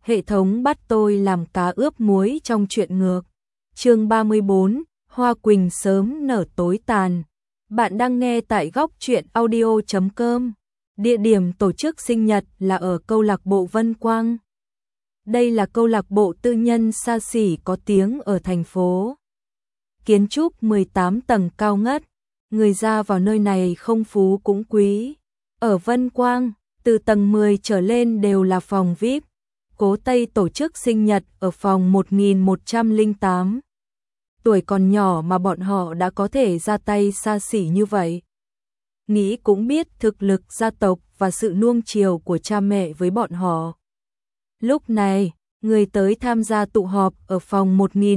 hệ thống bắt tôi làm cá ướp muối trong chuyện ngược. Chương 34, Hoa Quỳnh sớm nở tối tàn. Bạn đang nghe tại góc truyện audio.com. Địa điểm tổ chức sinh nhật là ở câu lạc bộ Vân Quang. Đây là câu lạc bộ tư nhân xa xỉ có tiếng ở thành phố. Kiến trúc 18 tầng cao ngất, người ra vào nơi này không phú cũng quý. Ở Vân Quang, từ tầng 10 trở lên đều là phòng VIP. Cố Tây tổ chức sinh nhật ở phòng 1108. Tuổi còn nhỏ mà bọn họ đã có thể ra tay xa xỉ như vậy. Nghĩ cũng biết thực lực gia tộc và sự nuông chiều của cha mẹ với bọn họ. Lúc này, người tới tham gia tụ họp ở phòng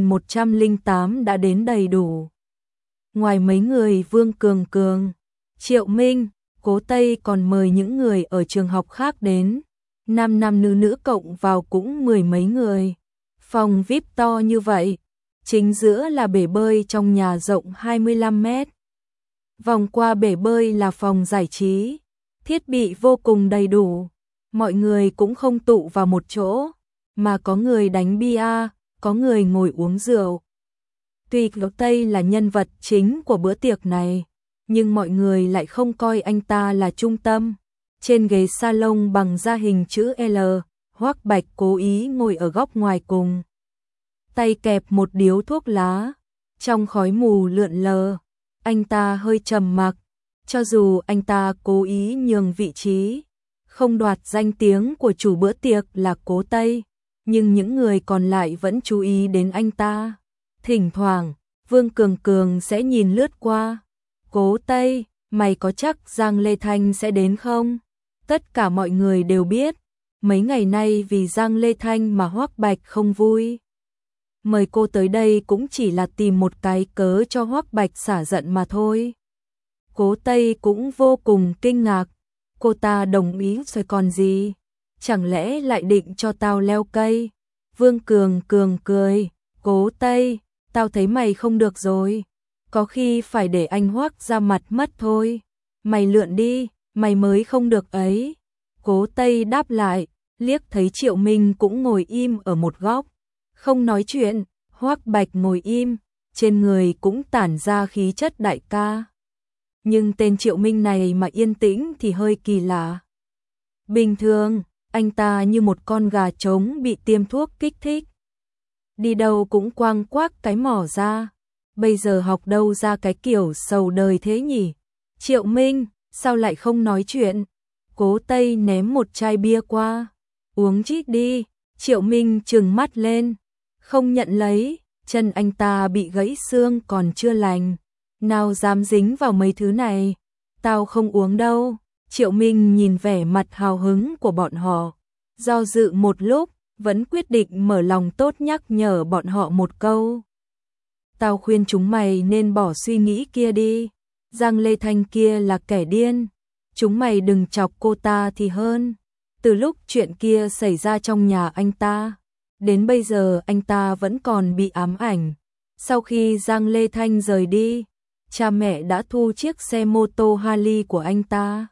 1108 đã đến đầy đủ. Ngoài mấy người Vương Cường Cường, Triệu Minh, Cố Tây còn mời những người ở trường học khác đến. Nam nam nữ nữ cộng vào cũng mười mấy người. Phòng VIP to như vậy, chính giữa là bể bơi trong nhà rộng 25 mét. Vòng qua bể bơi là phòng giải trí, thiết bị vô cùng đầy đủ. Mọi người cũng không tụ vào một chỗ, mà có người đánh bia, có người ngồi uống rượu. Tuy Cố Tây là nhân vật chính của bữa tiệc này, nhưng mọi người lại không coi anh ta là trung tâm. Trên ghế salon bằng da hình chữ L, Hoắc Bạch cố ý ngồi ở góc ngoài cùng. Tay kẹp một điếu thuốc lá, trong khói mù lượn lờ, anh ta hơi trầm mặc. Cho dù anh ta cố ý nhường vị trí, không đoạt danh tiếng của chủ bữa tiệc là Cố Tây, nhưng những người còn lại vẫn chú ý đến anh ta. Thỉnh thoảng, Vương Cường Cường sẽ nhìn lướt qua. Cố Tây, mày có chắc Giang Lê Thanh sẽ đến không? Tất cả mọi người đều biết, mấy ngày nay vì Giang Lê Thanh mà Hoắc Bạch không vui. Mời cô tới đây cũng chỉ là tìm một cái cớ cho Hoắc Bạch xả giận mà thôi. Cố Tây cũng vô cùng kinh ngạc, cô ta đồng ý rồi còn gì? Chẳng lẽ lại định cho tao leo cây? Vương Cường Cường cười, Cố Tây, tao thấy mày không được rồi. Có khi phải để anh Hoắc ra mặt mất thôi. Mày lượn đi, mày mới không được ấy. Cố Tây đáp lại, liếc thấy Triệu Minh cũng ngồi im ở một góc. Không nói chuyện, Hoắc Bạch ngồi im, trên người cũng tản ra khí chất đại ca. Nhưng tên Triệu Minh này mà yên tĩnh thì hơi kỳ lạ. Bình thường, anh ta như một con gà trống bị tiêm thuốc kích thích. Đi đâu cũng quang quác cái mỏ ra. Bây giờ học đâu ra cái kiểu sầu đời thế nhỉ? Triệu Minh, sao lại không nói chuyện? Cố Tây ném một chai bia qua. Uống chít đi. Triệu Minh trừng mắt lên. Không nhận lấy, chân anh ta bị gãy xương còn chưa lành. Nào dám dính vào mấy thứ này? Tao không uống đâu. Triệu Minh nhìn vẻ mặt hào hứng của bọn họ. Do dự một lúc, vẫn quyết định mở lòng tốt nhắc nhở bọn họ một câu. Tao khuyên chúng mày nên bỏ suy nghĩ kia đi. Giang Lê Thanh kia là kẻ điên. Chúng mày đừng chọc cô ta thì hơn. Từ lúc chuyện kia xảy ra trong nhà anh ta, đến bây giờ anh ta vẫn còn bị ám ảnh. Sau khi Giang Lê Thanh rời đi, cha mẹ đã thu chiếc xe mô tô Harley của anh ta,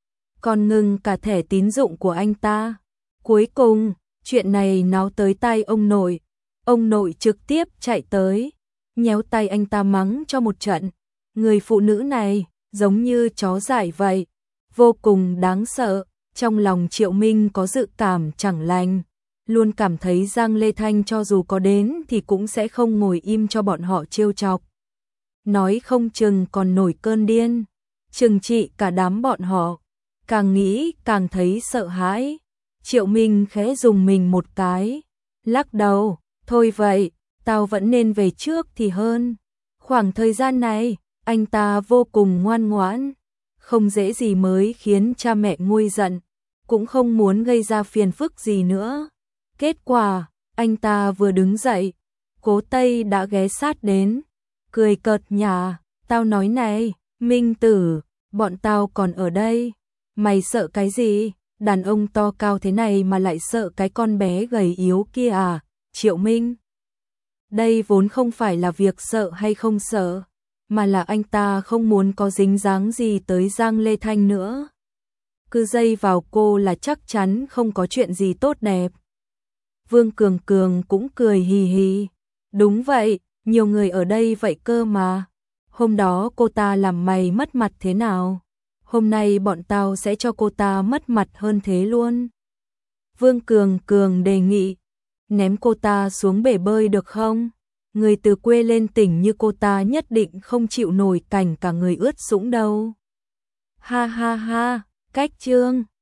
còn ngừng cả thẻ tín dụng của anh ta. Cuối cùng, chuyện này náo tới tai ông nội. Ông nội trực tiếp chạy tới, nhéo tay anh ta mắng cho một trận. Người phụ nữ này, giống như chó dại vậy, vô cùng đáng sợ. Trong lòng Triệu Minh có dự cảm chẳng lành, luôn cảm thấy Giang Lê Thanh cho dù có đến thì cũng sẽ không ngồi im cho bọn họ trêu chọc. Nói không chừng còn nổi cơn điên, trừng trị cả đám bọn họ. Càng nghĩ càng thấy sợ hãi. Triệu Minh khẽ dùng mình một cái, lắc đầu, thôi vậy, tao vẫn nên về trước thì hơn. Khoảng thời gian này, anh ta vô cùng ngoan ngoãn, không dễ gì mới khiến cha mẹ nguôi giận, cũng không muốn gây ra phiền phức gì nữa. Kết quả, anh ta vừa đứng dậy, Cố Tây đã ghé sát đến, cười cợt nhả, tao nói này, Minh Tử, bọn tao còn ở đây, mày sợ cái gì? Đàn ông to cao thế này mà lại sợ cái con bé gầy yếu kia à? Triệu Minh, đây vốn không phải là việc sợ hay không sợ, mà là anh ta không muốn có dính dáng gì tới Giang Lê Thanh nữa. Cứ dây vào cô là chắc chắn không có chuyện gì tốt đẹp. Vương Cường Cường cũng cười hì hì. Đúng vậy, nhiều người ở đây vậy cơ mà. Hôm đó cô ta làm mày mất mặt thế nào? Hôm nay bọn tao sẽ cho cô ta mất mặt hơn thế luôn. Vương Cường Cường đề nghị, ném cô ta xuống bể bơi được không? Người từ quê lên tỉnh như cô ta nhất định không chịu nổi cảnh cả người ướt sũng đâu. Ha ha ha, cách trương.